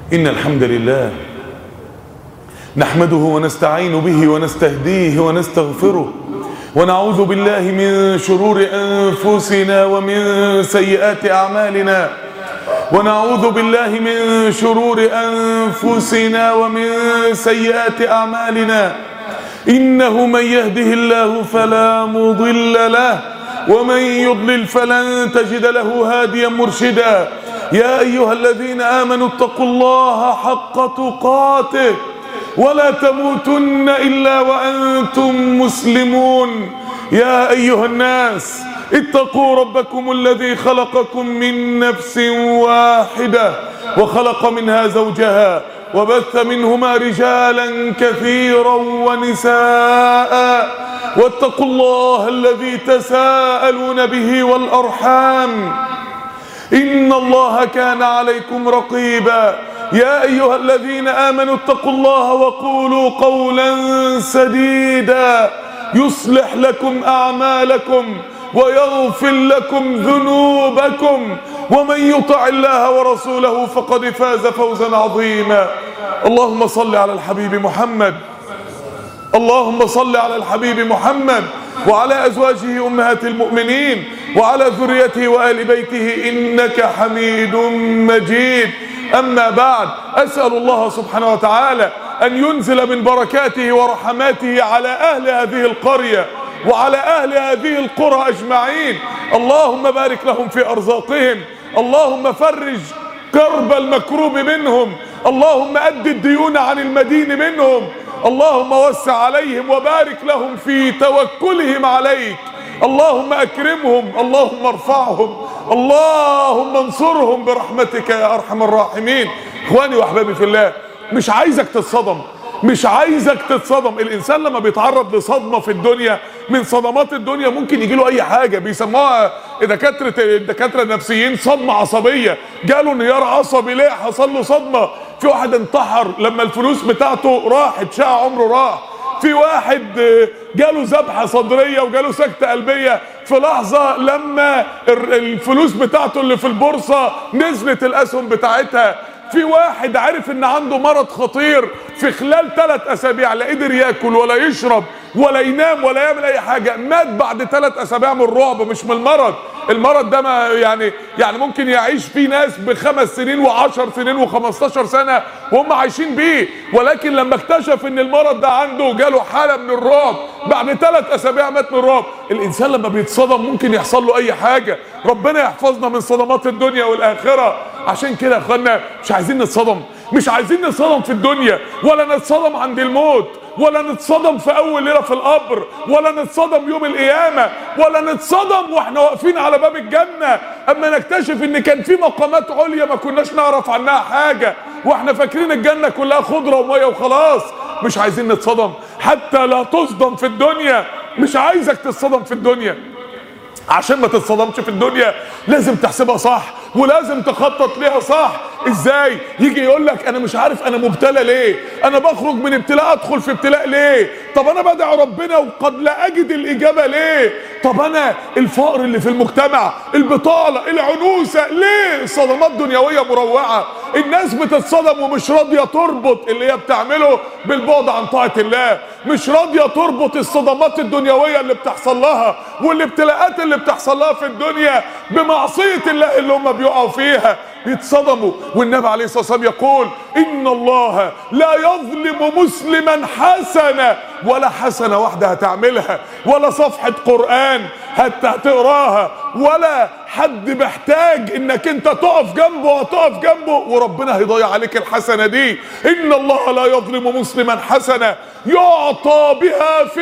إن الحمد لله نحمده ونستعين به ونستهديه ونستغفره، ونعوذ بالله من شرور أنفسنا ومن سيئات أعمالنا، ونعوذ بالله من شرور أنفسنا ومن سيئات أعمالنا. إنه من يهده الله فلا مضل له، ومن يضلل فلن تجد له هاديا مرشدا. يا أيها الذين آمنوا اتقوا الله حق تقاته ولا تموتن إلا وأنتم مسلمون. يا أيها الناس اتقوا ربكم الذي خلقكم من نفس واحدة وخلق منها زوجها وبث منهما رجالا كثيرا ونساء، واتقوا الله الذي تساءلون به والأرحام إن الله كان عليكم رقيبا. يا أيها الذين آمنوا اتقوا الله وقولوا قولا سديدا يصلح لكم أعمالكم ويغفر لكم ذنوبكم، ومن يطع الله ورسوله فقد فاز فوزا عظيما. اللهم صل على الحبيب محمد، اللهم صل على الحبيب محمد وعلى أزواجه أمهات المؤمنين وعلى ذريته وآل بيته إنك حميد مجيد. أما بعد، أسأل الله سبحانه وتعالى أن ينزل من بركاته ورحماته على أهل هذه القرية وعلى أهل هذه القرى أجمعين. اللهم بارك لهم في أرزاقهم، اللهم فرج كرب المكروب منهم، اللهم أد الديون عن المدين منهم، اللهم وسع عليهم وبارك لهم في توكلهم عليك، اللهم أكرمهم، اللهم ارفعهم، اللهم انصرهم برحمتك يا أرحم الراحمين. إخواني وأحبابي في الله، مش عايزك تتصدم، مش عايزك تتصدم. الإنسان لما بيتعرض لصدمة في الدنيا من صدمات الدنيا ممكن يجيله أي حاجة، بيسموها الدكاترة النفسيين صدمة عصبية. جاله انهيار عصبي، ليه؟ حصل له صدمة. في واحد انتحر لما الفلوس بتاعته راحت، شقى عمره راح. في واحد جاله ذبحة صدرية وجاله سكتة قلبية في لحظة لما الفلوس بتاعته اللي في البورصة نزلت الأسهم بتاعتها. في واحد عرف ان عنده مرض خطير، في خلال 3 أسابيع لا قدر ياكل ولا يشرب ولا ينام ولا يعمل اي حاجة، مات بعد 3 أسابيع من الرعب، مش من المرض. المرض ده ما يعني ممكن يعيش فيه ناس ب5 سنين و10 سنين و15 سنة وهم عايشين بيه، ولكن لما اكتشف ان المرض ده عنده جاله حالة من الرعب، بعد 3 أسابيع مات من الرعب. الانسان لما بيتصدم ممكن يحصل له اي حاجة. ربنا يحفظنا من صدمات الدنيا والآخرة. عشان كده يا اخوانا مش عايزين نتصدم، مش عايزين نتصدم في الدنيا، ولا نتصدم عند الموت، ولا نتصدم في اول ليله في القبر، ولا نتصدم يوم القيامه، ولا نتصدم واحنا واقفين على باب الجنه اما نكتشف ان كان في مقامات عليا ما كناش نعرف عنها حاجه، واحنا فاكرين الجنه كلها خضره وميه وخلاص. مش عايزين نتصدم حتى لا تصدم في الدنيا. مش عايزك تتصدم في الدنيا. عشان ما تتصدمش في الدنيا لازم تحسبها صح، ولازم تخطط ليها صح. ازاي؟ يجي يقول لك انا مش عارف انا مبتلى ليه، انا بخرج من ابتلاء ادخل في ابتلاء ليه، طب انا بدعي ربنا وقد لا اجد الاجابه ليه، طب انا الفقر اللي في المجتمع، البطاله، العنوسه ليه؟ الصدمات دنيويه مروعه. الناس بتتصدم ومش راضيه تربط اللي هي بتعمله بالبعد عن طاعه الله، مش راضيه تربط الصدمات الدنيويه اللي بتحصل لها والابتلاءات اللي بتحصل لها في الدنيا بمعصيه الله اللي هم بيقعوا فيها، يتصدموا. والنبي عليه الصلاه والسلام يقول ان الله لا يظلم مسلما حسنه، ولا حسنه واحده هتعملها، ولا صفحه قران هتقراها، ولا حد محتاج انك انت تقف جنبه وتقف جنبه وربنا هيضيع عليك الحسنه دي. ان الله لا يظلم مسلما حسنه يعطى بها في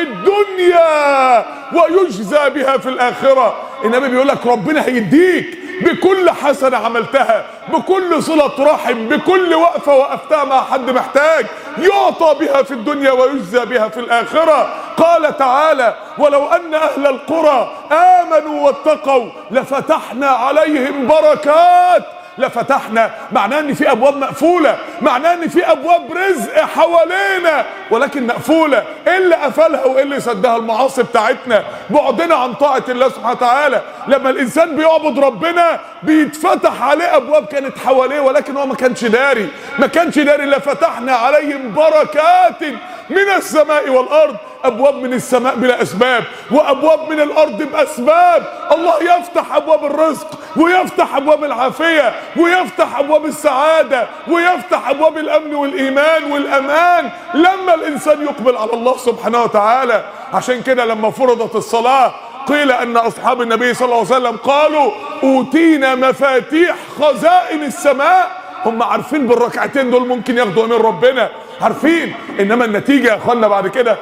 الدنيا ويجزى بها في الاخره. النبي بيقول لك ربنا هيديك بكل حسنة عملتها، بكل صلة رحم، بكل وقفة وقفتها مع حد محتاج، يعطى بها في الدنيا ويجزى بها في الآخرة. قال تعالى ولو أن أهل القرى آمنوا واتقوا لفتحنا عليهم بركات لفتحنا، معناه ان في ابواب مقفوله، معناه ان في ابواب رزق حوالينا ولكن مقفوله. ايه اللي قفلها وايه اللي سدها؟ المعاصي بتاعتنا، بعدنا عن طاعه الله سبحانه وتعالى. لما الانسان بيعبد ربنا بيتفتح عليه ابواب كانت حواليه ولكن هو ما كانش داري، ما كانش داري. لفتحنا عليهم بركات من السماء والارض، ابواب من السماء بلا اسباب وابواب من الارض باسباب. الله يفتح ابواب الرزق ويفتح ابواب العافيه ويفتح ابواب السعاده ويفتح ابواب الامن والايمان والامان لما الانسان يقبل على الله سبحانه وتعالى. عشان كده لما فرضت الصلاه قيل ان اصحاب النبي صلى الله عليه وسلم قالوا اوتينا مفاتيح خزائن السماء. هم عارفين بالركعتين دول ممكن ياخدوا من ربنا، عارفين. انما النتيجه يا اخوانا بعد كده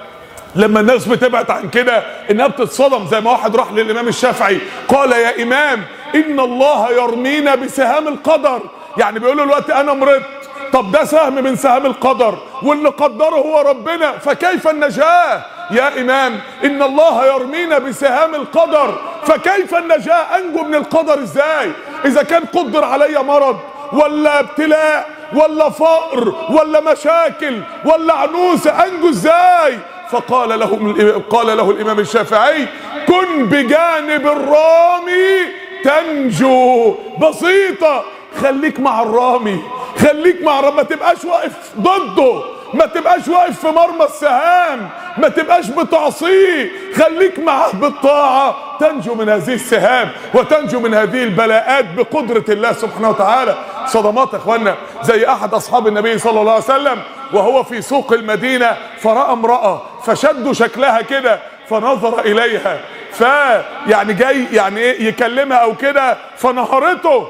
لما الناس بتبعد عن كده انها بتتصدم. زي ما واحد راح للامام الشافعي قال يا امام ان الله يرمينا بسهام القدر، يعني بيقول له دلوقتي انا مرضت، طب ده سهم من سهام القدر واللي قدره هو ربنا، فكيف النجاه؟ يا امام ان الله يرمينا بسهام القدر فكيف النجاه؟ انجو من القدر ازاي؟ اذا كان قدر علي مرض ولا ابتلاء ولا فقر ولا مشاكل ولا عنوسه، انجو ازاي؟ فقال له الامام الشافعي كن بجانب الرامي تنجو. بسيطه، خليك مع الرامي، خليك مع الرامي، ما تبقاش واقف ضده، ما تبقاش واقف في مرمى السهام، ما تبقاش بتعصيه، خليك معاه بالطاعه تنجو من هذه السهام وتنجو من هذه البلاءات بقدره الله سبحانه وتعالى. صدمات يا اخوانا، زي احد اصحاب النبي صلى الله عليه وسلم وهو في سوق المدينه فراى امراه فشدوا شكلها كده فنظر اليها، فيعني جاي يعني ايه يكلمها او كده فنهرته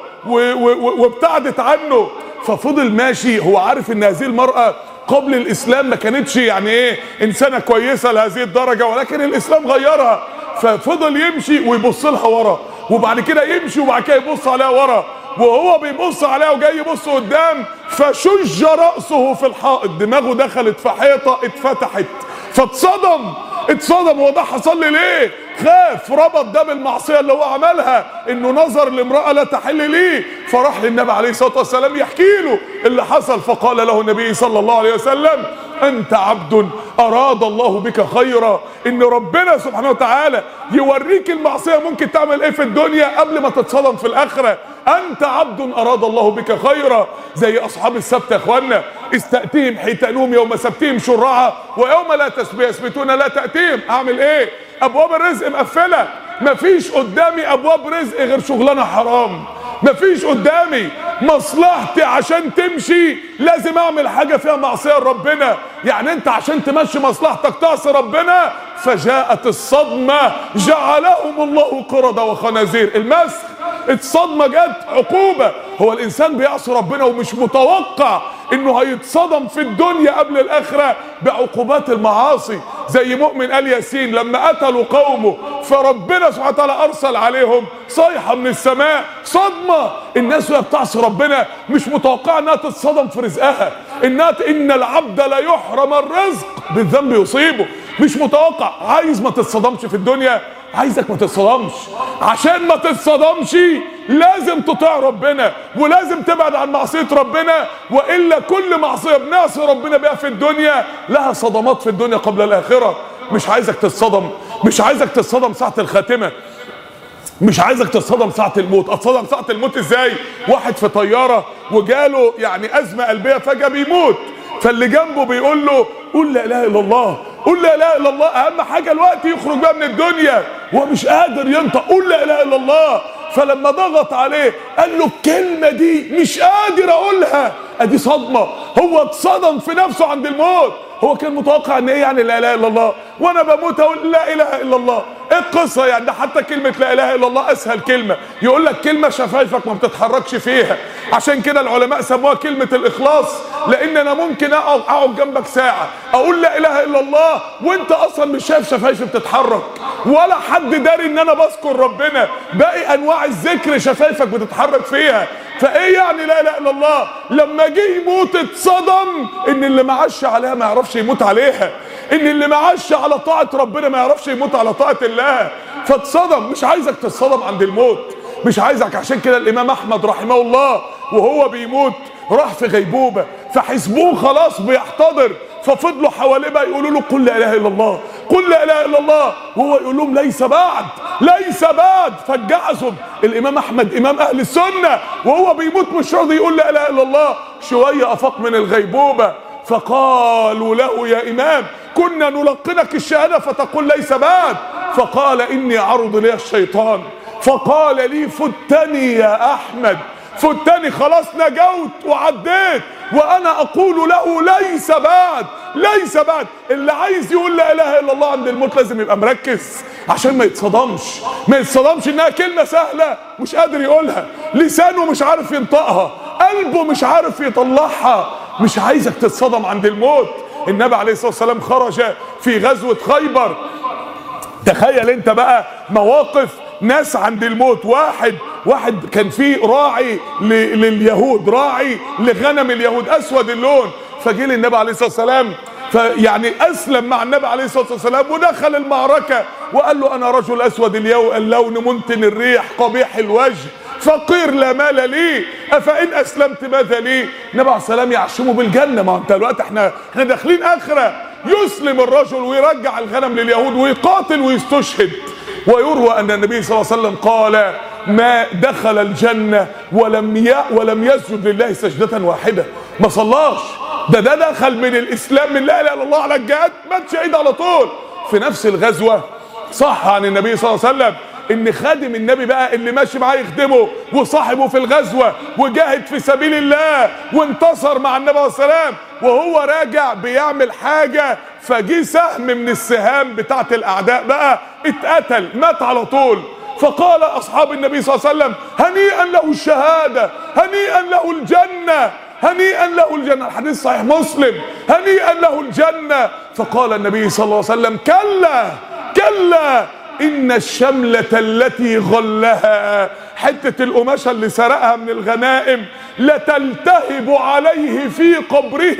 وابتعدت عنه. ففضل ماشي، هو عارف ان هذه المراه قبل الاسلام ما كانتش يعني ايه انسانه كويسه لهذه الدرجه، ولكن الاسلام غيرها. ففضل يمشي ويبص لها ورا، وبعد كده يمشي وبعد كده يبص عليها ورا، وهو بيبص عليها وجاي يبص قدام فشج راسه في الحائط، دماغه دخلت في حيطه اتفتحت اتصدم. هو ده حصل لي ليه؟ خاف، ربط ده بالمعصيه اللي هو عملها، انه نظر لامراه لا تحل ليه، فراح للنبي عليه الصلاه والسلام يحكي له اللي حصل. فقال له النبي صلى الله عليه وسلم انت عبد اراد الله بك خيرا. ان ربنا سبحانه وتعالى يوريك المعصيه ممكن تعمل ايه في الدنيا قبل ما تتصدم في الاخره. انت عبد اراد الله بك خيرا. زي اصحاب السبت يا اخوانا، استأتيهم حيتانهم يوم سبتهم شرعا ويوم لا يسبتون لا تأتيهم. اعمل ايه؟ ابواب الرزق مقفله، مفيش قدامي ابواب رزق غير شغلانه حرام، مفيش قدامي مصلحتي عشان تمشي لازم اعمل حاجه فيها معصيه لربنا. يعني انت عشان تمشي مصلحتك تعصي ربنا. فجاءت الصدمه جعلهم الله قردة وخنازير. المسخ، الصدمه جت عقوبه. هو الانسان بيعصي ربنا ومش متوقع انه هيتصدم في الدنيا قبل الاخره بعقوبات المعاصي. زي مؤمن آل ياسين لما قتلوا قومه فربنا سبحانه وتعالى ارسل عليهم صيحه من السماء، صدمه. الناس وهي بتعصي ربنا مش متوقعه انها تتصدم في رزقها، ان العبد لا يحرم الرزق بالذنب يصيبه. مش متوقع. عايز ما تتصدمش في الدنيا؟ عايزك ما تتصدمش. عشان ما تتصدمش لازم تطيع ربنا ولازم تبعد عن معصيه ربنا، والا كل معصيه بنعصي ربنا بيها في الدنيا لها صدمات في الدنيا قبل الاخره. مش عايزك تتصدم، مش عايزك تتصدم ساعه الخاتمه، مش عايزك تتصدم ساعه الموت. اتصدم ساعه الموت ازاي؟ واحد في طياره وجاله يعني ازمه قلبيه فجاه بيموت، فاللي جنبه بيقول له قول لا اله الا الله، قول لا اله الا الله، اهم حاجه الوقت يخرج بقى من الدنيا، وهو مش قادر ينطق قول لا اله الا الله. فلما ضغط عليه قال له الكلمه دي مش قادر اقولها. ادي صدمه، هو اتصدم في نفسه عند الموت. هو كان متوقع ان ايه يعني لا اله الا الله وانا بموت اقول لا اله الا الله؟ ايه القصه يعني؟ ده حتى كلمه لا اله الا الله اسهل كلمه، يقول لك كلمه شفايفك ما بتتحركش فيها. عشان كده العلماء سموها كلمه الاخلاص، لان انا ممكن اقعد جنبك ساعه اقول لا اله الا الله وانت اصلا مش شايف شفايفي بتتحرك ولا حد داري ان انا بذكر ربنا. باقي انواع الذكر شفايفك بتتحرك فيها. فايه يعني لا اله الا الله؟ لما جه يموت اتصدم ان اللي معاش عليها ما يعرفش يموت عليها، ان اللي معاش على طاعه ربنا ما يعرفش يموت على طاعه الله. فاتصدم. مش عايزك تتصدم عند الموت، مش عايزك. عشان كده الامام احمد رحمه الله وهو بيموت راح في غيبوبه، فحسبوه خلاص بيحتضر، ففضلوا حواليه بقى يقولوا له قل لا اله الا الله، قل لا اله الا الله، وهو يقول لهم ليس بعد ليس بعد. فاتجعزوا. الامام احمد امام اهل السنه وهو بيموت مش راضي يقول لا اله الا الله. شويه افاق من الغيبوبه، فقالوا له يا امام كنا نلقنك الشهاده فتقول ليس بعد. فقال اني عرض لي الشيطان فقال لي فتني يا احمد، فتني، خلاص نجوت وعديت، وانا اقول له ليس بعد ليس بعد. اللي عايز يقول لا اله الا الله عند الموت لازم يبقى مركز عشان ما يتصدمش انها كلمه سهله مش قادر يقولها، لسانه مش عارف ينطقها، قلبه مش عارف يطلعها. مش عايزك تتصدم عند الموت. النبي عليه الصلاه والسلام خرج في غزوه خيبر. تخيل انت بقى مواقف ناس عند الموت. واحد كان فيه راعي لليهود، راعي لغنم اليهود، اسود اللون، فجه للنبي عليه الصلاه والسلام، فيعني اسلم مع النبي عليه الصلاه والسلام ودخل المعركه وقال له انا رجل اسود اللون منتن الريح قبيح الوجه فقير لا مال لي افان اسلمت ماذا لي. النبي عليه السلام يعشمه بالجنه. ما انت دلوقتي احنا داخلين اخره. يسلم الرجل ويرجع الغنم لليهود ويقاتل ويستشهد. ويروى ان النبي صلى الله عليه وسلم قال ما دخل الجنه ولم يسجد لله سجده واحده. ما صلاش، ده دخل من الاسلام من لا اله الا الله على الجهاد مات شهيد على طول. في نفس الغزوه صح عن النبي صلى الله عليه وسلم ان خادم النبي بقى اللي ماشي معاه يخدمه وصاحبه في الغزوه وجاهد في سبيل الله وانتصر مع النبي عليه السلام، وهو راجع بيعمل حاجه فجي سهم من السهام بتاعت الاعداء بقى اتقتل مات على طول. فقال اصحاب النبي صلى الله عليه وسلم هنيئا له الشهاده، هنيئا له الجنه، هنيئا له الجنه. الحديث صحيح مسلم، هنيئا له الجنه. فقال النبي صلى الله عليه وسلم كلا كلا إن الشملة التي غلها، حتة القماشة اللي سرقها من الغنائم، لتلتهب عليه في قبره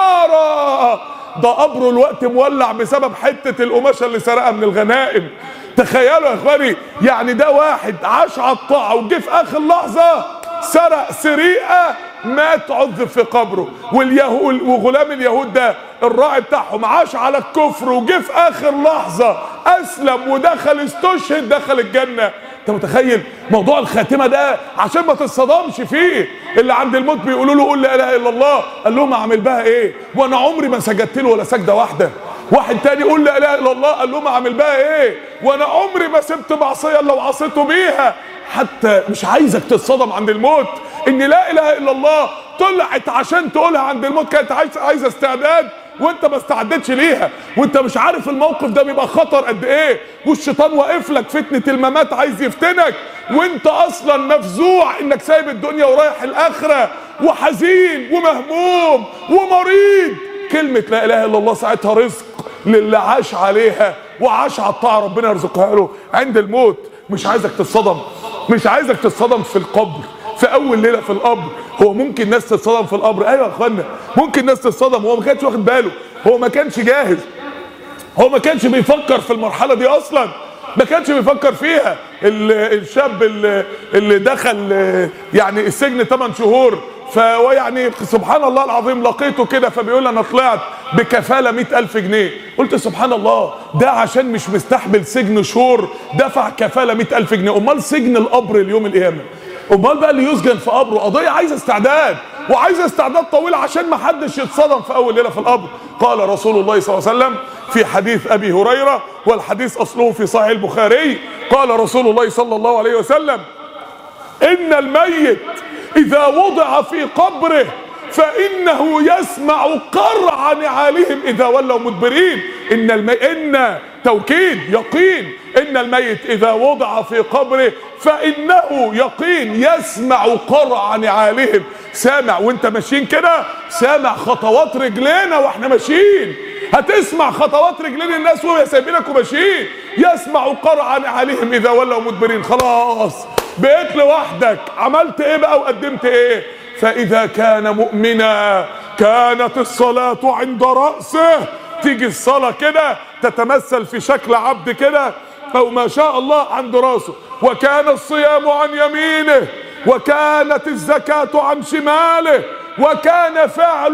نارا. ده قبره الوقت مولع بسبب حتة القماشة اللي سرقها من الغنائم. تخيلوا يا اخواني، يعني ده واحد عاش على الطاعة وجه في آخر لحظة سرق سرقة مات عذب في قبره. وغلام اليهود ده الراعي بتاعهم عاش على الكفر وجه في اخر لحظه اسلم ودخل استشهد دخل الجنه. انت متخيل موضوع الخاتمه ده عشان ما تتصدمش فيه. اللي عند الموت بيقولوا له قول لا اله الا الله، قال لهم اعمل بها ايه وانا عمري ما سجدت له ولا سجده واحده. واحد تاني يقول لا اله الا الله، قال لهم اعمل بها ايه وانا عمري ما سبت معصيه الا وعصيته بيها. حتى مش عايزك تتصدم عند الموت ان لا اله الا الله طلعت عشان تقولها عند الموت كانت عايزه استعداد وانت ما استعدتش ليها، وانت مش عارف الموقف ده بيبقى خطر قد ايه، والشيطان واقف لك فتنه الممات عايز يفتنك وانت اصلا مفزوع انك سايب الدنيا ورايح الاخره وحزين ومهموم ومريض. كلمه لا اله الا الله ساعتها رزق للي عاش عليها وعاش على الطاعه، ربنا يرزقها له عند الموت. مش عايزك تتصدم، مش عايزك تتصدم في القبر في اول ليله في القبر. هو ممكن ناس تتصدم في القبر، ايوه يا اخوانا ممكن ناس تتصدم. هو ما كانش واخد باله، هو ما كانش جاهز، هو ما كانش بيفكر في المرحله دي اصلا، ما كانش بيفكر فيها. الشاب اللي دخل يعني السجن 8 شهور، فيعني سبحان الله العظيم لقيته كده فبيقول انا طلعت بكفاله 100,000 جنيه. قلت سبحان الله، ده عشان مش مستحمل سجن شهور دفع كفاله 100,000 جنيه، امال سجن القبر اليوم القيامه، امال بقى اللي يسجن في قبره قضيه عايزه استعداد وعايزه استعداد طويل عشان ما حدش يتصدم في اول ليله في القبر. قال رسول الله صلى الله عليه وسلم في حديث ابي هريره والحديث اصله في صحيح البخاري، قال رسول الله صلى الله عليه وسلم ان الميت اذا وضع في قبره فانه يسمع قرع نعالهم اذا ولوا مدبرين. ان توكيد يقين، ان الميت اذا وضع في قبره فانه يقين يسمع قرع نعالهم. سامع وانت ماشيين كده، سامع خطوات رجلينا واحنا ماشيين، هتسمع خطوات رجلين الناس وهي سايبينك وماشيين. يسمع قرع نعالهم اذا ولوا مدبرين. خلاص بقيت لوحدك، عملت ايه بقى وقدمت ايه؟ فاذا كان مؤمنا كانت الصلاة عند رأسه. تيجي الصلاة كده تتمثل في شكل عبد كده او ما شاء الله عند راسه. وكان الصيام عن يمينه، وكانت الزكاة عن شماله، وكان فعل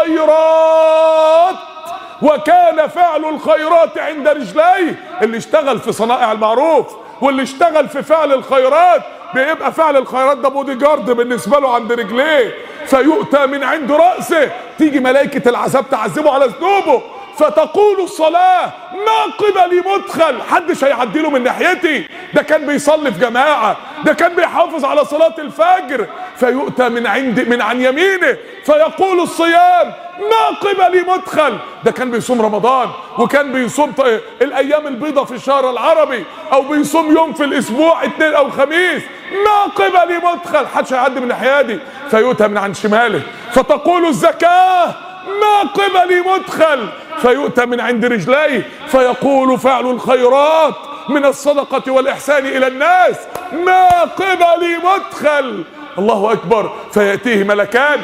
الخيرات عند رجليه. اللي اشتغل في صنائع المعروف واللي اشتغل في فعل الخيرات بيبقى فعل الخيرات ده بودي جارد بالنسبه له عند رجليه. فيؤتى من عند رأسه، تيجي ملائكة العذاب تعذبه على ذنوبه. فتقول الصلاة ما قبلي مدخل، محدش هيعدي له من ناحيتي، ده كان بيصلي في جماعة، ده كان بيحافظ على صلاة الفجر. فيؤتى من عن يمينه فيقول الصيام ما قبلي مدخل، ده كان بيصوم رمضان وكان بيصوم الايام البيضاء في الشهر العربي، او بيصوم يوم في الاسبوع اثنين او خميس. ما قبلي مدخل، محدش هيعدي من ناحيتي. فيؤتى من عن شماله فتقول الزكاة ما قبلي مدخل، فيؤتى من عند رجليه فيقول فعل الخيرات من الصدقة والإحسان إلى الناس ما قبلي مدخل. الله أكبر. فيأتيه ملكان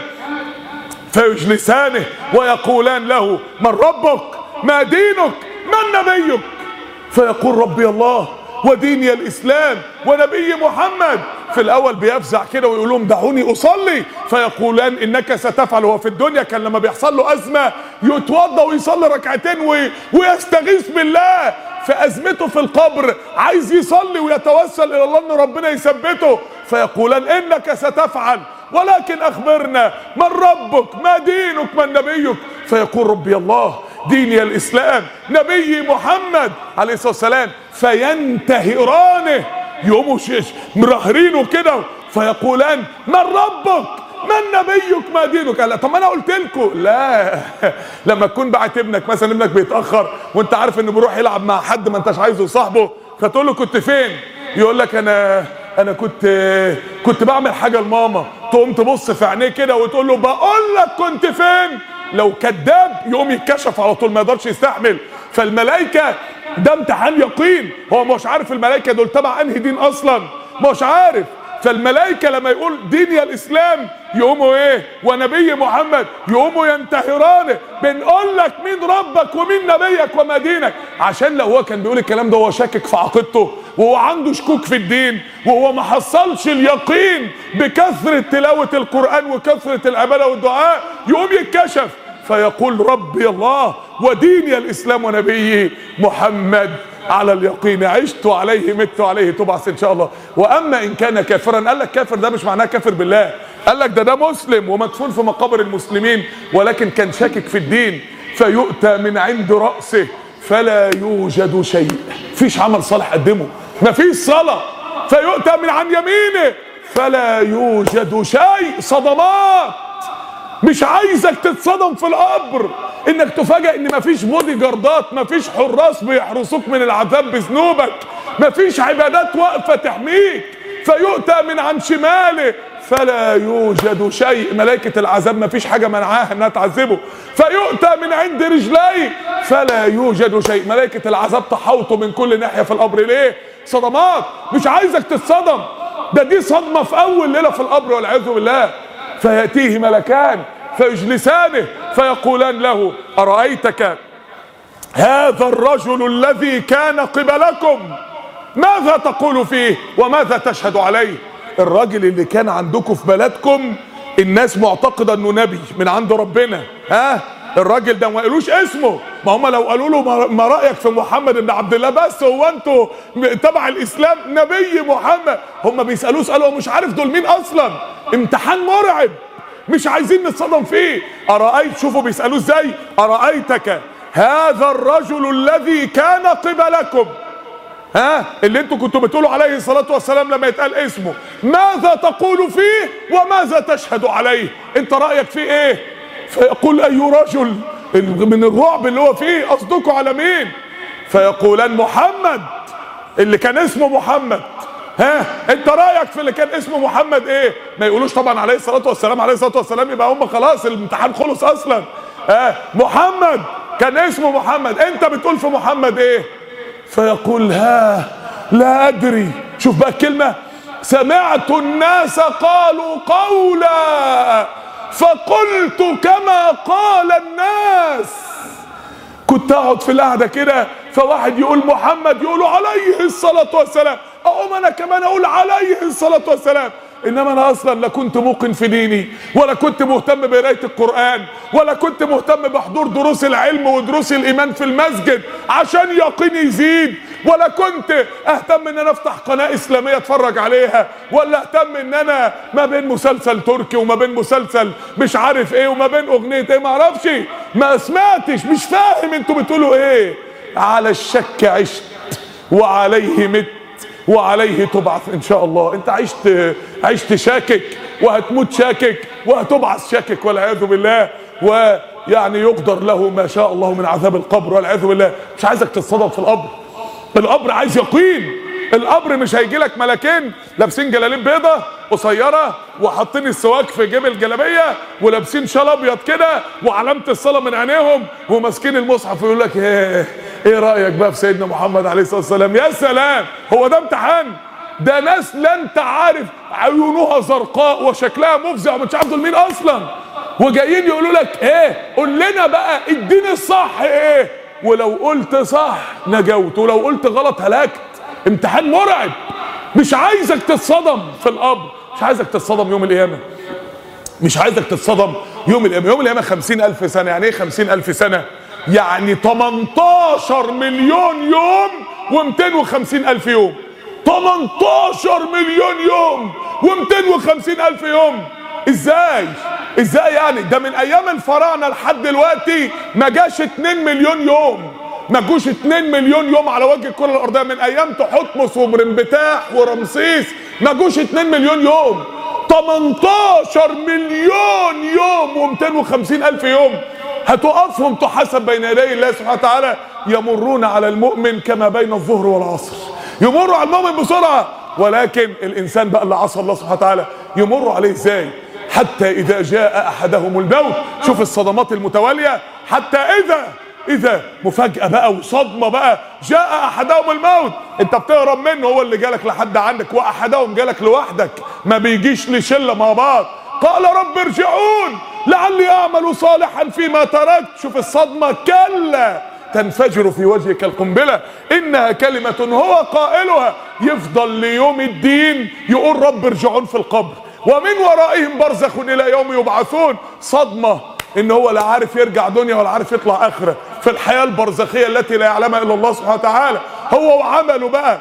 فيجلسانه ويقولان له من ربك، ما دينك، من نبيك؟ فيقول ربي الله وديني الإسلام ونبي محمد. في الأول بيفزع كده ويقول لهم دعوني أصلي، فيقولان إنك ستفعل. هو في الدنيا كان لما بيحصل له أزمة يتوضى ويصلي ركعتين ويستغيث بالله. في أزمته في القبر عايز يصلي ويتوسل إلى الله إن ربنا يثبته، فيقولان إنك ستفعل ولكن أخبرنا من ربك، ما دينك، من نبيك؟ فيقول ربي الله ديني الإسلام نبي محمد عليه الصلاة والسلام. فينتهرانه، يقوموا مرهرينه كده، فيقولان من ربك، من نبيك، ما دينك؟ قال طب ما انا قلت لكم. لا لما تكون بعت ابنك مثلا، ابنك بيتاخر وانت عارف انه بيروح يلعب مع حد ما انتش عايزه صاحبه، فتقول له كنت فين؟ يقول لك انا كنت بعمل حاجه لماما. تقوم تبص في عينيه كده وتقول له بقول لك كنت فين؟ لو كذاب يقوم يتكشف على طول، ما يقدرش يستحمل. فالملائكه ده امتحان يقين، هو مش عارف الملائكه دول تبع انهي دين اصلا، مش عارف. فالملائكه لما يقول ديني الاسلام يقوموا ايه؟ ونبي محمد، يقوموا ينتهرانه. بنقول لك مين ربك ومين نبيك وما دينك، عشان لو هو كان بيقول الكلام ده وهو شاكك في عقيدته وهو عنده شكوك في الدين وهو ما حصلش اليقين بكثره تلاوه القران وكثره العباده والدعاء، يقوم يتكشف. فيقول ربي الله وديني الاسلام ونبي محمد على اليقين عشت عليه مت عليه تبعث ان شاء الله. واما ان كان كافرا، قال لك كافر ده مش معناه كافر بالله، قال لك ده مسلم ومدفون في مقابر المسلمين ولكن كان شاكك في الدين. فيؤتى من عند رأسه فلا يوجد شيء، مفيش عمل صالح قدمه، مفيش صلاة. فيؤتى من عن يمينه فلا يوجد شيء. صدمات، مش عايزك تتصدم في القبر انك تفاجئ ان مفيش بودي جاردات، مفيش حراس بيحرسوك من العذاب بذنوبك، مفيش عبادات واقفه تحميك. فيؤتى من عن شماله فلا يوجد شيء، ملائكه العذاب مفيش حاجه منعاها انها تعذبه. فيؤتى من عند رجليه فلا يوجد شيء، ملائكه العذاب تحوطه من كل ناحيه في القبر. ليه؟ صدمات، مش عايزك تتصدم، دي صدمه في اول ليله في القبر والعياذ بالله. فيأتيه ملكان فيجلسانه فيقولان له أرأيتك هذا الرجل الذي كان قبلكم ماذا تقول فيه وماذا تشهد عليه؟ الراجل اللي كان عندكم في بلدكم الناس معتقدة انه نبي من عند ربنا، الراجل ده ما قالوش اسمه، ما هم لو قالوا له ما رأيك في محمد بن عبد الله، بس هو انتوا تبع الاسلام نبي محمد، هم بيسألوه سؤال هو مش عارف دول مين اصلا. امتحان مرعب مش عايزين نتصدم فيه. أرأيت، شوفوا بيسألوه ازاي، أرأيتك هذا الرجل الذي كان قبلكم، اللي انتوا كنتوا بتقولوا عليه الصلاة والسلام لما يتقال اسمه، ماذا تقول فيه وماذا تشهد عليه؟ انت رأيك فيه ايه؟ فيقول اي رجل، من الرعب اللي هو فيه، قصدكوا على مين؟ فيقولان محمد، اللي كان اسمه محمد. انت رايك في اللي كان اسمه محمد ايه؟ ما يقولوش طبعا عليه الصلاه والسلام، عليه الصلاه والسلام، يبقى هم خلاص الامتحان خلص اصلا. محمد كان اسمه محمد، انت بتقول في محمد ايه؟ فيقول لا ادري. شوف بقى الكلمه، سمعت الناس قالوا قولا فقلت كما قال الناس. كنت اقعد في القعده كده فواحد يقول محمد، يقولوا عليه الصلاه والسلام اقوم انا كمان اقول عليه الصلاة والسلام. انما انا اصلا لا كنت موقن في ديني، ولا كنت مهتم بقرايه القران، ولا كنت مهتم بحضور دروس العلم ودروس الايمان في المسجد عشان يقيني يزيد، ولا كنت اهتم ان انا افتح قناه اسلاميه اتفرج عليها، ولا اهتم ان انا ما بين مسلسل تركي وما بين مسلسل مش عارف ايه وما بين اغنيه ايه ما اعرفش، ما سمعتش، مش فاهم انتوا بتقولوا ايه. على الشك عشت وعليه مت وعليه تبعث ان شاء الله. انت عشت شاكك وهتموت شاكك وهتبعث شاكك والعياذ بالله، ويعني يقدر له ما شاء الله من عذاب القبر والعياذ بالله. مش عايزك تتصدم في القبر. القبر عايز يقين. القبر مش هيجي لك ملكين لابسين جلاليب بيضه قصيره وحاطين السواك في جيب الجلابيه ولابسين شال ابيض كده وعلامه الصلاه من عينيهم وماسكين المصحف ويقول لك ايه رايك بقى في سيدنا محمد عليه الصلاه والسلام؟ يا سلام، هو ده امتحان؟ ده ناس لا انت عارف عيونها زرقاء وشكلها مفزع ومش عارف دول مين اصلا، وجايين يقولوا لك قول لنا بقى الدين الصح ايه، ولو قلت صح نجوت ولو قلت غلط هلكت. امتحان مرعب. مش عايزك تتصدم في القبر، مش عايزك تتصدم يوم القيامه، مش عايزك تتصدم يوم القيامه. يوم القيامه 50,000 سنه. يعني ايه 50,000 سنه؟ يعني 18 مليون يوم و250,000 يوم. 18 مليون يوم و250,000 يوم. ازاي يعني؟ ده من ايام الفراعنه لحد دلوقتي ما جاش 2 مليون يوم، ما جوش 2 مليون يوم على وجه الكره الارضيه. من ايام تحتمس ومرنبتاح ورمسيس ما جوش 2 مليون يوم. 18 مليون يوم و250,000 يوم هتقفهم تحاسب بين يدي الله سبحانه وتعالى. يمرون على المؤمن كما بين الظهر والعصر. يمروا على المؤمن بسرعه، ولكن الانسان بقى اللي عصى الله سبحانه وتعالى يمروا عليه ازاي؟ حتى اذا جاء احدهم الموت. شوف الصدمات المتواليه. حتى اذا مفاجاه بقى وصدمه بقى، جاء احدهم الموت. انت بتهرب منه، هو اللي جالك لحد عندك، واحدهم جالك لوحدك، ما بيجيش لشله مع بعض. قال رب ارجعون لعلي اعمل صالحا فيما تركت. شوف الصدمه. كلا تنفجر في وجهك القنبله انها كلمه هو قائلها. يفضل ليوم الدين يقول رب ارجعون في القبر، ومن ورائهم برزخ الى يوم يبعثون. صدمه ان هو لا عارف يرجع دنيا ولا عارف يطلع اخره، في الحياه البرزخيه التي لا يعلمها الا الله سبحانه وتعالى. هو وعمله بقى.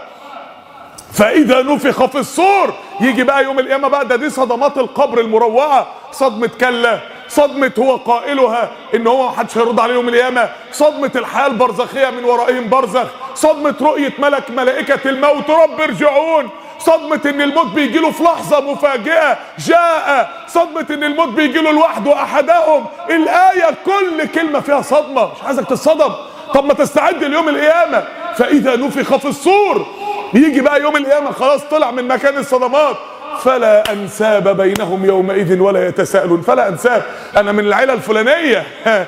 فاذا نفخ في الصور. يجي بقى يوم القيامه بقى. دي صدمات القبر المروعه. صدمه كلا، صدمه هو قائلها ان هو محدش هيرد عليه يوم القيامه، صدمه الحياه البرزخيه من ورائهم برزخ، صدمه رؤيه ملائكه الموت رب ارجعون، صدمه ان الموت بيجي له في لحظه مفاجئه جاء، صدمه ان الموت بيجي له لوحده احدهم. الايه كل كلمه فيها صدمه. مش عايزك تتصدم. طب ما تستعد ليوم القيامه. فاذا نفخ في الصور. يجي بقى يوم القيامه خلاص طلع من مكان الصدمات. فلا انساب بينهم يومئذ ولا يتساءلون. فلا انساب. انا من العيله الفلانيه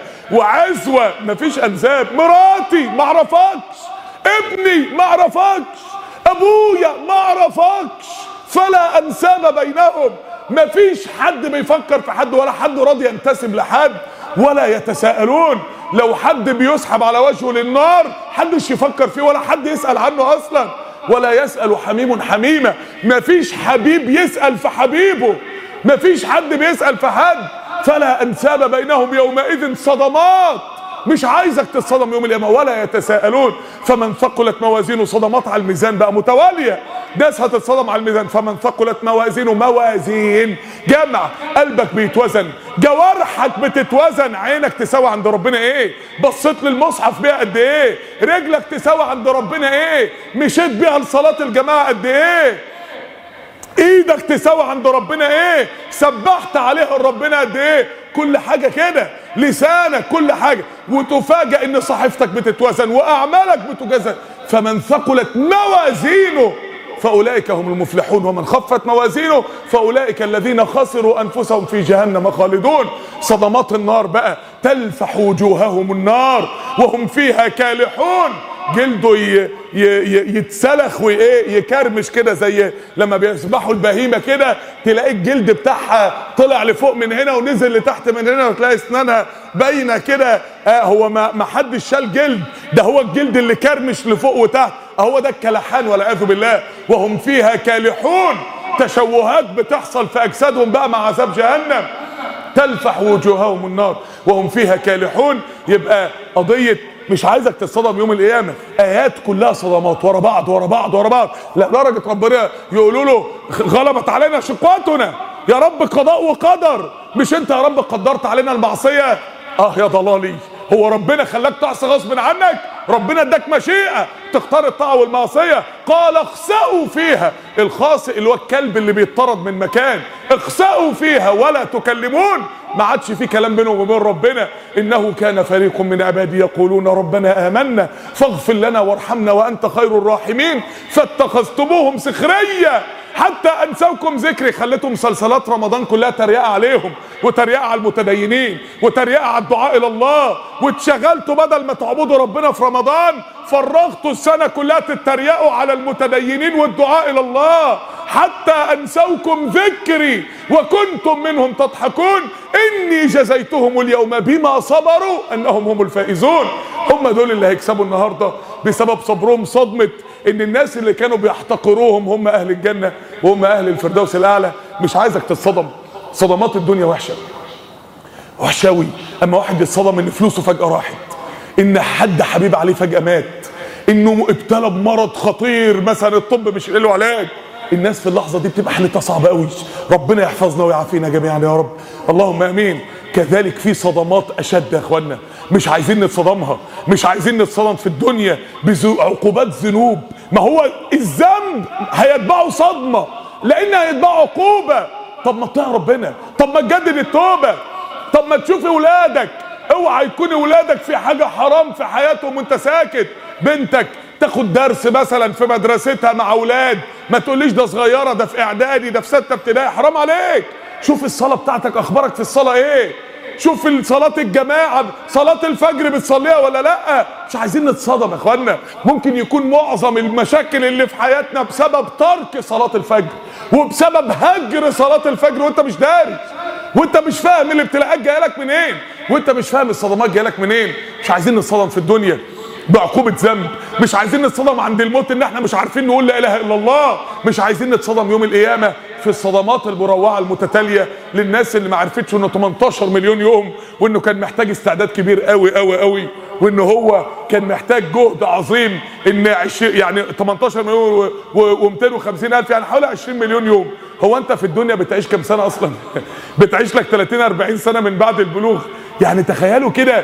وعزوه، مفيش انساب. مراتي ما اعرفكش، ابني ما اعرفكش، ابويا ما اعرفكش. فلا انساب بينهم. مفيش حد بيفكر في حد ولا حد راضي ينتسب لحد. ولا يتساءلون. لو حد بيسحب على وجهه للنار حدش يفكر فيه ولا حد يسأل عنه اصلا. ولا يسأل حميم حميمة. مفيش حبيب يسأل في حبيبه، مفيش حد بيسأل في حد. فلا انساب بينهم يومئذ. صدمات. مش عايزك تتصدم يوم القيامه. ولا يتساءلون. فمن ثقلت موازينه. صدمات على الميزان بقى متواليه. ناس هتتصدم على الميزان. فمن ثقلت موازينه. موازين جمع. قلبك بيتوزن، جوارحك بتتوزن. عينك تساوي عند ربنا ايه؟ بصيت للمصحف بيها قد ايه؟ رجلك تساوي عند ربنا ايه؟ مشيت بيها لصلاه الجماعه قد ايه؟ ايدك تساوي عند ربنا ايه؟ سبحت عليها ربنا قد ايه؟ كل حاجه كده. لسانك، كل حاجه. وتفاجئ ان صحيفتك بتتوزن واعمالك بتجزن. فمن ثقلت موازينه فاولئك هم المفلحون، ومن خفت موازينه فاولئك الذين خسروا انفسهم في جهنم خالدون. صدمات النار بقى. تلفح وجوههم النار وهم فيها كالحون. جلده يتسلخ يكرمش كده، زي لما بيذبحوا البهيمه كده تلاقي الجلد بتاعها طلع لفوق من هنا ونزل لتحت من هنا، وتلاقي اسنانها باينه كده. هو ما حدش شال جلد، ده هو الجلد اللي كرمش لفوق وتحت. هو ده الكلحان والعياذ بالله. وهم فيها كالحون. تشوهات بتحصل في اجسادهم بقى مع عذاب جهنم، تلفح وجوههم النار وهم فيها كالحون. يبقى قضية مش عايزك تتصدم يوم القيامة، ايات كلها صدمات ورا بعض ورا بعض ورا بعض، لدرجة ربنا يقولوا له غلبت علينا شقوتنا يا رب، قضاء وقدر، مش انت يا رب قدرت علينا المعصية؟ يا ضلالي، هو ربنا خلاك تعصي غصب عنك؟ ربنا اداك مشيئة تختار الطاعة والمعصية. قال اخسأوا فيها، الخاسئ اللي هو الكلب اللي بيطرد من مكان، اخسأوا فيها ولا تكلمون، ما عادش في كلام بينهم وبين ربنا. انه كان فريق من عبادي يقولون ربنا آمنا فاغفر لنا وارحمنا وانت خير الراحمين فاتخذتموهم سخريا حتى انسوكم ذكري. خليتهم مسلسلات رمضان كلها تريقة عليهم وتريقة على المتدينين وتريقة على الدعاء الى الله، واتشغلتوا بدل ما تعبدوا ربنا في رمضان فرغتوا السنة كلها تتريقوا على المتدينين والدعاء الى الله، حتى انسوكم ذكري وكنتم منهم تضحكون اني جزيتهم اليوم بما صبروا انهم هم الفائزون. هم دول اللي هيكسبوا النهارده بسبب صبرهم صدمة ان الناس اللي كانوا بيحتقروهم هم اهل الجنة وهم اهل الفردوس الاعلى. مش عايزك تتصدم، صدمات الدنيا وحشة وحشة قوي. اما واحد يتصدم ان فلوسه فجأة راحت، ان حد حبيب عليه فجأة مات، انه ابتلى بمرض خطير مثلا الطب مش له علاج، الناس في اللحظة دي بتبقى حالتها صعبة قوي. ربنا يحفظنا ويعافينا جميعا يا رب، اللهم امين. كذلك في صدمات اشد يا اخوانا، مش عايزين نتصدمها، مش عايزين نتصدم في الدنيا بعقوبات ذنوب. ما هو الذنب هيتبعه صدمة لان هيتبعه عقوبة. طب ما تطيع ربنا، طب ما تجدد التوبة، طب ما تشوف اولادك. اوعى يكون اولادك في حاجة حرام في حياتهم وانت ساكت. بنتك تاخد درس مثلا في مدرستها مع اولاد، ما تقوليش ده صغيرة، ده في اعدادي، ده في 6 ابتدائي، حرام عليك. شوف الصلاة بتاعتك اخبارك في الصلاة ايه، شوف صلاة الجماعة، صلاة الفجر بتصليها ولا لا. مش عايزين نتصدم يا اخوانا. ممكن يكون معظم المشاكل اللي في حياتنا بسبب ترك صلاة الفجر وبسبب هجر صلاة الفجر وانت مش داري، وانت مش فاهم الابتلاءات جايلك منين، وانت مش فاهم الصدمات جايلك منين. مش عايزين نتصدم في الدنيا بعقوبة ذنب، مش عايزين نتصدم عند الموت ان احنا مش عارفين نقول لا اله الا الله، مش عايزين نتصدم يوم القيامة في الصدمات المروعة المتتالية للناس اللي ما عرفتش انه 18 مليون يوم، وانه كان محتاج استعداد كبير قوي قوي قوي، وانه هو كان محتاج جهد عظيم. ان يعني 18 مليون و250 الف، يعني حوالي 20 مليون يوم. هو انت في الدنيا بتعيش كام سنة اصلا؟ بتعيش لك 30 40 سنة من بعد البلوغ. يعني تخيلوا كده،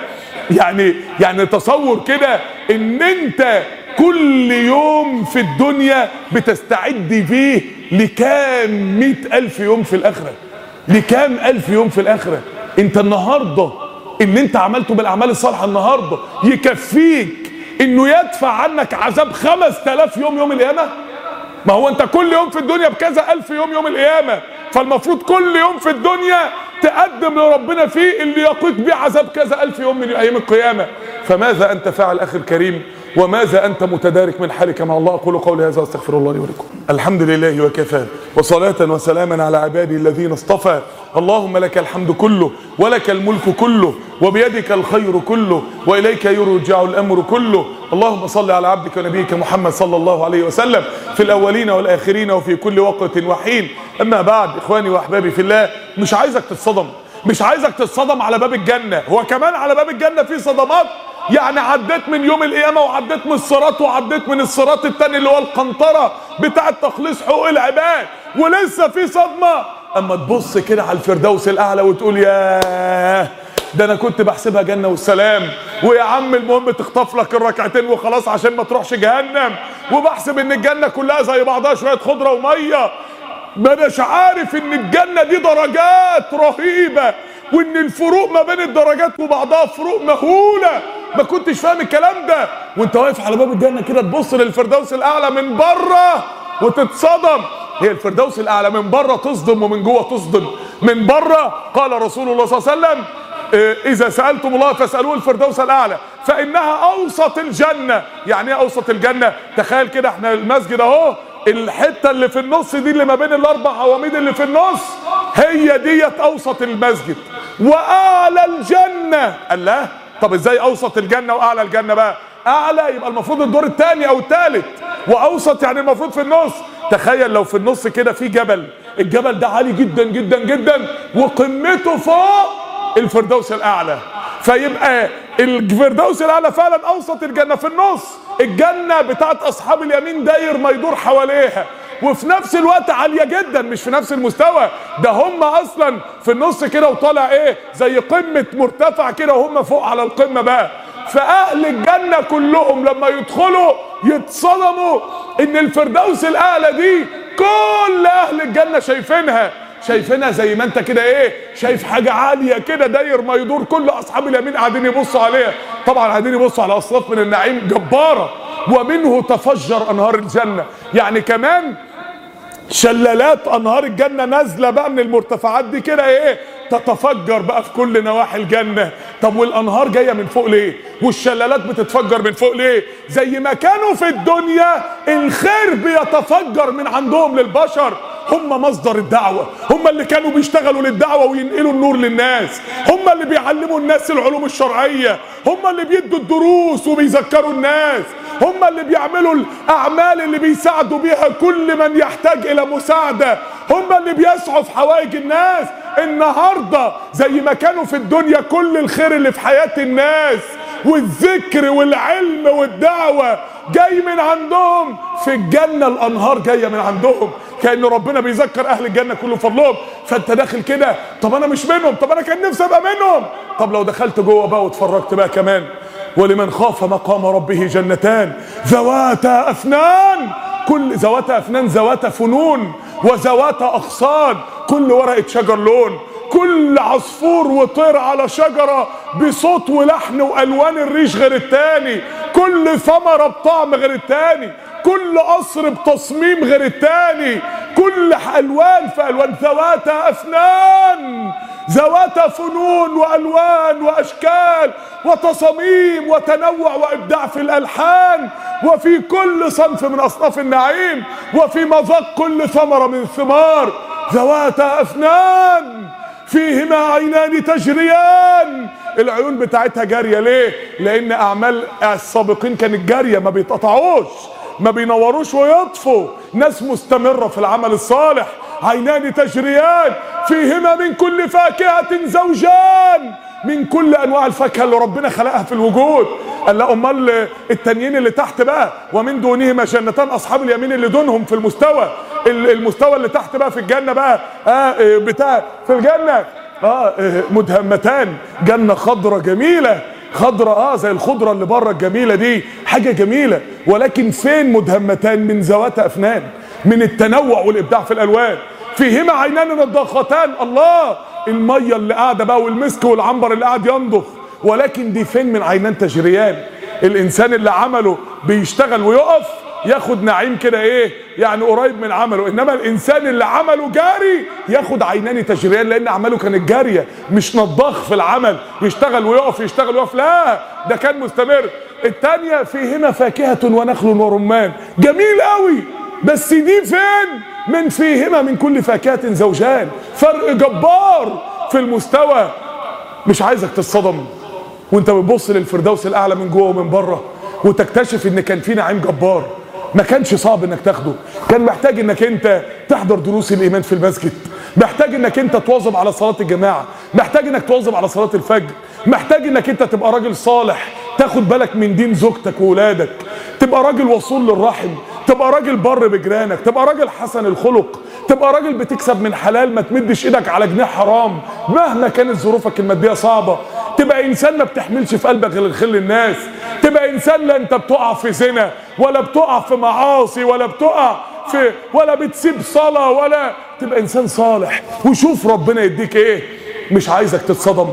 يعني تصور كده ان انت كل يوم في الدنيا بتستعد فيه لكام 100,000 يوم في الاخرة، لكام 1000 يوم في الاخرة. انت النهاردة اللي انت عملته بالاعمال الصالحة النهاردة يكفيك انه يدفع عنك عذاب 5000 يوم يوم القيامة. ما هو انت كل يوم في الدنيا بكذا 1000 يوم يوم القيامة، فالمفروض كل يوم في الدنيا تقدم لربنا فيه اللي يقيك بيه عذاب كذا 1000 يوم من ايام القيامة. فماذا انت فاعل اخي الكريم، وماذا انت متدارك من حالك مع الله؟ اقول قولي هذا واستغفر الله لي ولكم. الحمد لله وكفى، وصلاة وسلاما على عبادي الذين اصطفى. اللهم لك الحمد كله ولك الملك كله وبيدك الخير كله واليك يرجع الامر كله. اللهم صل على عبدك ونبيك محمد صلى الله عليه وسلم في الاولين والاخرين وفي كل وقت وحين. اما بعد، اخواني واحبابي في الله، مش عايزك تتصدم، مش عايزك تتصدم على باب الجنة. هو كمان على باب الجنة في صدمات، يعني عديت من يوم القيامة وعديت من الصراط وعديت من الصراط التاني اللي هو القنطرة بتاع تخليص حقوق العباد، ولسه في صدمة. اما تبص كده على الفردوس الاعلى وتقول ياه، ده انا كنت بحسبها جنة والسلام، ويا عم المهم تخطف لك الركعتين وخلاص عشان ما تروحش جهنم، وبحسب ان الجنة كلها زي بعضها شوية خضرة ومية. ما اناش عارف ان الجنة دي درجات رهيبة، وان الفروق ما بين الدرجات وبعضها فروق مهولة. ما كنتش فاهم الكلام ده. وانت واقف على باب الجنة كده تبص للفردوس الاعلى من بره وتتصدم. هي الفردوس الاعلى من بره تصدم ومن جوه تصدم. من بره قال رسول الله صلى الله عليه وسلم: اذا سألتم الله فاسألوه الفردوس الاعلى فانها اوسط الجنة. يعني ايه اوسط الجنة؟ تخيل كده، احنا المسجد اهو، الحتة اللي في النص دي اللي ما بين الاربع عواميد اللي في النص هي ديت اوسط المسجد. واعلى الجنة. الله، طب ازاي اوسط الجنة واعلى الجنة بقى؟ اعلى يبقى المفروض الدور الثاني او الثالث، واوسط يعني المفروض في النص. تخيل لو في النص كده في جبل، الجبل ده عالي جدا جدا جدا وقمته فوق الفردوس الاعلى، فيبقى الفردوس الاعلى فعلا اوسط الجنه، في النص الجنه بتاعت اصحاب اليمين داير ما يدور حواليها، وفي نفس الوقت عاليه جدا، مش في نفس المستوى ده، هم اصلا في النص كده وطالع ايه زي قمه مرتفع كده وهم فوق على القمه بقى. فاهل الجنه كلهم لما يدخلوا يتصدموا ان الفردوس الاعلى دي كل اهل الجنه شايفينها زي ما انت كده ايه شايف حاجه عاليه كده داير ما يدور، كل اصحاب اليمين قاعدين يبصوا عليها، طبعا قاعدين يبصوا على اصناف من النعيم جباره، ومنه تفجر انهار الجنه، يعني كمان شلالات انهار الجنه نازله بقى من المرتفعات دي كده ايه تتفجر بقى في كل نواحي الجنه. طب والانهار جايه من فوق ليه؟ والشلالات بتتفجر من فوق ليه؟ زي ما كانوا في الدنيا الخير بيتفجر من عندهم للبشر، هم مصدر الدعوه، هم اللي كانوا بيشتغلوا للدعوه وينقلوا النور للناس، هم اللي بيعلموا الناس العلوم الشرعيه، هم اللي بيدوا الدروس وبيذكروا الناس، هم اللي بيعملوا الاعمال اللي بيساعدوا بيها كل من يحتاج الى مساعده، هم اللي بيسعوا في حوائج الناس. النهارده زي ما كانوا في الدنيا كل الخير اللي في حياه الناس والذكر والعلم والدعوه جاي من عندهم، في الجنه الانهار جايه من عندهم، كأن ربنا بيذكر اهل الجنه كله فضلهم. فانت داخل كده طب انا مش منهم، طب انا كان نفسي ابقى منهم، طب لو دخلت جوه بقى واتفرجت بقى كمان، ولمن خاف مقام ربه جنتان ذواتا افنان، كل ذواتا افنان ذواتا فنون وذواتا اغصان، كل ورقه شجر لون، كل عصفور وطير على شجره بصوت ولحن والوان الريش غير التاني، كل ثمره بطعم غير التاني، كل قصر بتصميم غير التاني، كل الوان في الوان، ذواتا افنان ذواتا فنون والوان واشكال وتصاميم وتنوع وابداع في الالحان، وفي كل صنف من اصناف النعيم، وفي مذاق كل ثمره من الثمار، ذواتا افنان فيهما عينان تجريان، العيون بتاعتها جاريه ليه؟ لان اعمال السابقين كانت جاريه ما بيتقطعوش ما بينوروش ويطفوا، ناس مستمره في العمل الصالح. عينان تجريان فيهما من كل فاكهه زوجان، من كل انواع الفاكهه اللي ربنا خلقها في الوجود. قال لا امال التانيين اللي تحت بقى ومن دونهما جنتان، اصحاب اليمين اللي دونهم في المستوى اللي تحت بقى في الجنه بقى بتاع في الجنه مدهمتان، جنه خضره جميله، خضره زي الخضره اللي بره الجميله دي، حاجه جميله، ولكن فين مدهمتان؟ من ذواتا افنان، من التنوع والابداع في الالوان. فيهما عينان نضاختان، الله الميه اللي قاعده بقى والمسك والعنبر اللي قاعد ينضخ، ولكن دي فين؟ من عينان تجريان. الانسان اللي عمله بيشتغل ويقف ياخد نعيم كده ايه يعني قريب من عمله، انما الانسان اللي عمله جاري ياخد عينان تجريان، لان اعماله كانت جاريه مش نضاخ في العمل يشتغل ويقف يشتغل ويقف، لا ده كان مستمر. الثانيه فيهما فاكهه ونخل ورمان، جميل قوي، بس دي فين؟ من فيهما من كل فاكهه زوجان، فرق جبار في المستوى. مش عايزك تتصدم وانت بتبص للفردوس الاعلى من جوه ومن بره وتكتشف ان كان في نعيم جبار، ما كانش صعب انك تاخده، كان محتاج انك انت تحضر دروس الايمان في المسجد، محتاج انك انت تواظب على صلاه الجماعه، محتاج انك تواظب على صلاه الفجر، محتاج انك انت تبقى راجل صالح تاخد بالك من دين زوجتك واولادك، تبقى راجل وصول للرحم، تبقى راجل بر بجيرانك، تبقى راجل حسن الخلق، تبقى راجل بتكسب من حلال، ما تمدش ايدك على جنيه حرام مهما كانت ظروفك الماديه صعبه، تبقى انسان ما بتحملش في قلبك غير الخير للناس، تبقى انسان لا انت بتقع في زنا ولا بتقع في معاصي ولا بتقع في ولا بتسيب صلاه، ولا تبقى انسان صالح وشوف ربنا يديك ايه. مش عايزك تتصدم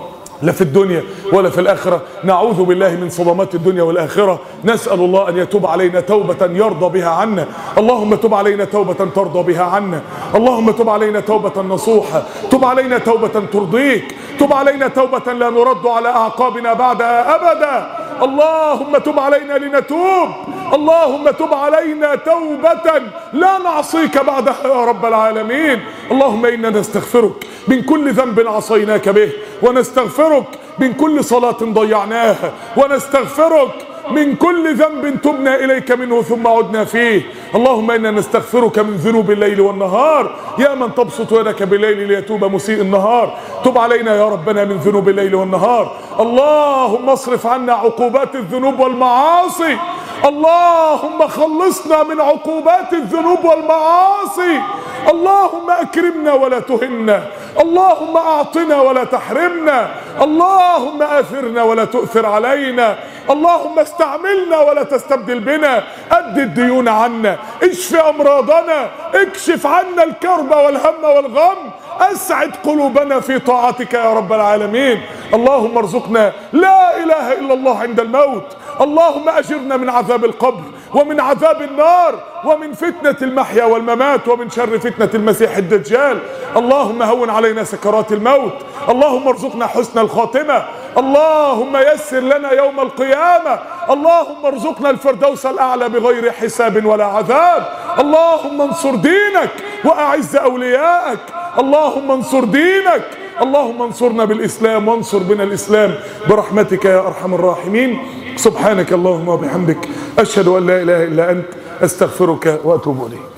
لا في الدنيا ولا في الآخرة، نعوذ بالله من صدمات الدنيا والآخرة. نسأل الله أن يتوب علينا توبة يرضى بها عنا، اللهم تب علينا توبة ترضى بها عنا، اللهم تب علينا توبة نصوحة، تب علينا توبة ترضيك، تب علينا توبة لا نرد على أعقابنا بعدها أبدا، اللهم تب علينا لنتوب، اللهم تب علينا توبة لا نعصيك بعدها يا رب العالمين. اللهم إنا نستغفرك من كل ذنب عصيناك به، ونستغفرك من كل صلاة ضيعناها، ونستغفرك من كل ذنب تبنا إليك منه ثم عدنا فيه. اللهم إنا نستغفرك من ذنوب الليل والنهار، يا من تبسط يدك بالليل ليتوب مسيء النهار. تب علينا يا ربنا من ذنوب الليل والنهار. اللهم اصرف عنا عقوبات الذنوب والمعاصي. اللهم خلصنا من عقوبات الذنوب والمعاصي. اللهم أكرمنا ولا تهنا، اللهم أعطنا ولا تحرمنا، اللهم آثرنا ولا تؤثر علينا، اللهم استعملنا ولا تستبدل بنا، أد الديون عنا، اشف أمراضنا، اكشف عنا الكرب والهم والغم، أسعد قلوبنا في طاعتك يا رب العالمين. اللهم ارزقنا لا إله إلا الله عند الموت. اللهم أجرنا من عذاب القبر ومن عذاب النار ومن فتنة المحيا والممات ومن شر فتنة المسيح الدجال. اللهم هون علينا سكرات الموت. اللهم ارزقنا حسن الخاتمة. اللهم يسر لنا يوم القيامة. اللهم ارزقنا الفردوس الأعلى بغير حساب ولا عذاب. اللهم انصر دينك وأعز أوليائك. اللهم انصر دينك. اللهم انصرنا بالإسلام وانصر بنا الإسلام برحمتك يا أرحم الراحمين. سبحانك اللهم وبحمدك، أشهد أن لا إله إلا أنت، أستغفرك وأتوب إليك.